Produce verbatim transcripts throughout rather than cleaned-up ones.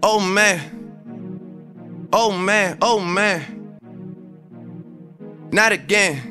Oh man, oh man, oh man, not again.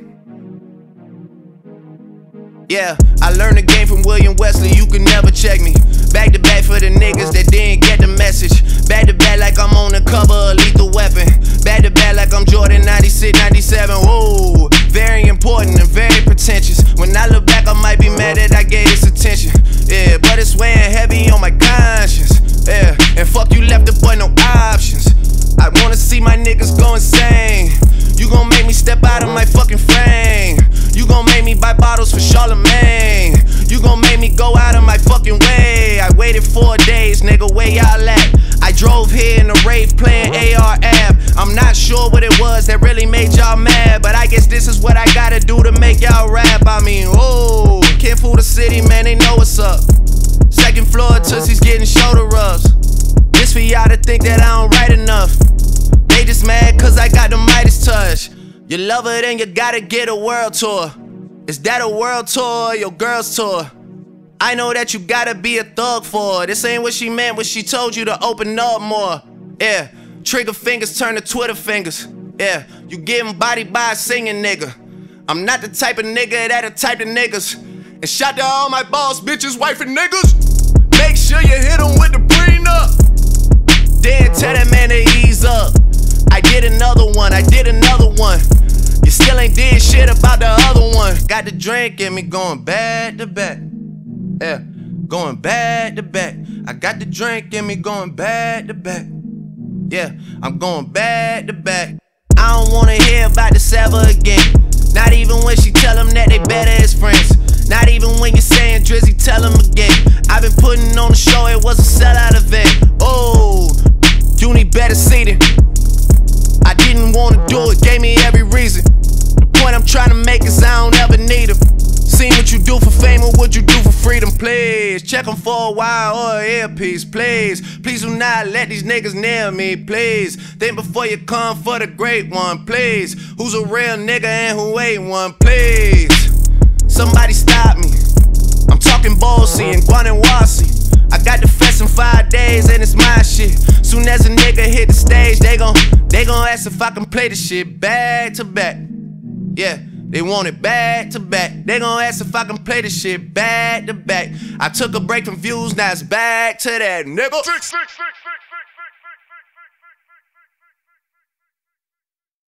Yeah, I learned the game from William Wesley, you can never check me. Back to back for the niggas that didn't get the message. Back to back like I'm on the cover of Lethal Weapon. Back to back like I'm Jordan ninety-six, ninety-seven. Whoa, very important and very pretentious. When I look back, I might be mad that I gave this attention. Yeah, but it's weighing heavy on my conscience. Yeah, and fuck you left the boy no options. I wanna see my niggas go insane. You gon' make me step out of my fucking frame. You gon' make me buy bottles for Charlemagne. You gon' make me go out of my fucking way. I waited four days, nigga, where y'all at? I drove here in a rave playing A R ab. I'm not sure what it was that really made y'all mad, but I guess this is what I gotta do to make y'all rap. I mean, oh, can't fool the city, man, they know what's up. Second floor, Tootsie's getting shoulder rubs. This for y'all to think that I don't write enough. They just mad cause I got the Midas touch. You love her, then you gotta get a world tour. Is that a world tour or your girl's tour? I know that you gotta be a thug for her. This ain't what she meant when she told you to open up more. Yeah, trigger fingers turn to Twitter fingers. Yeah, you getting bodied by a singing nigga. I'm not the type of nigga that'll type of niggas. And shout to all my boss bitches, wife and niggas. Make sure you hit them with the prenup. Then tell that man to ease up. I did another one, I did another one. You still ain't did shit about the other one. Got the drink in me going back to back. Yeah, going back to back. I got the drink in me going back to back. Yeah, I'm going back to back. I don't wanna hear about this ever again. Not even when she tell them that they better as friends. Not even when you're saying Drizzy, tell them again. I've been putting on the show, it was a sellout event. Oh, you need better seating. I didn't wanna do it, gave me every reason. The point I'm trying to make is I don't ever need them. Seen what you do for fame or what you do for freedom, please. Check them for a while or an earpiece, please. Please do not let these niggas near me, please. Think before you come for the great one, please. Who's a real nigga and who ain't one, please. Somebody stop me. I'm talking Bossy and Guanawasi. I got the fest in five days and it's my shit. Soon as a nigga hit the stage, they gon' they gon' ask if I can play the shit back to back. Yeah, they want it back to back. They gon' ask if I can play the shit back to back. I took a break from views, now it's back to that, nigga.